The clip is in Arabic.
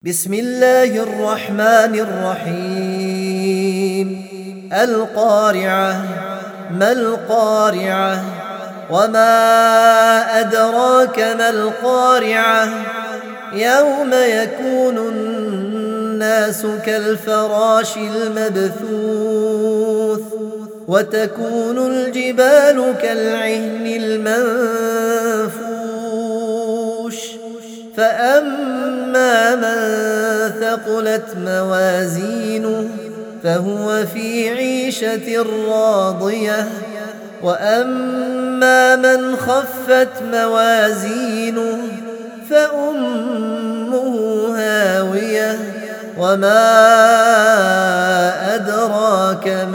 بسم الله الرحمن الرحيم. القارعة. ما القارعة؟ وما أدراك ما القارعة؟ يوم يكون الناس كالفراش المبثوث وتكون الجبال كالعهن المنفوش فأما من ثقلت موازينه فهو في عيشة راضية وأما من خفت موازينه فأمه هاوية وما أدراك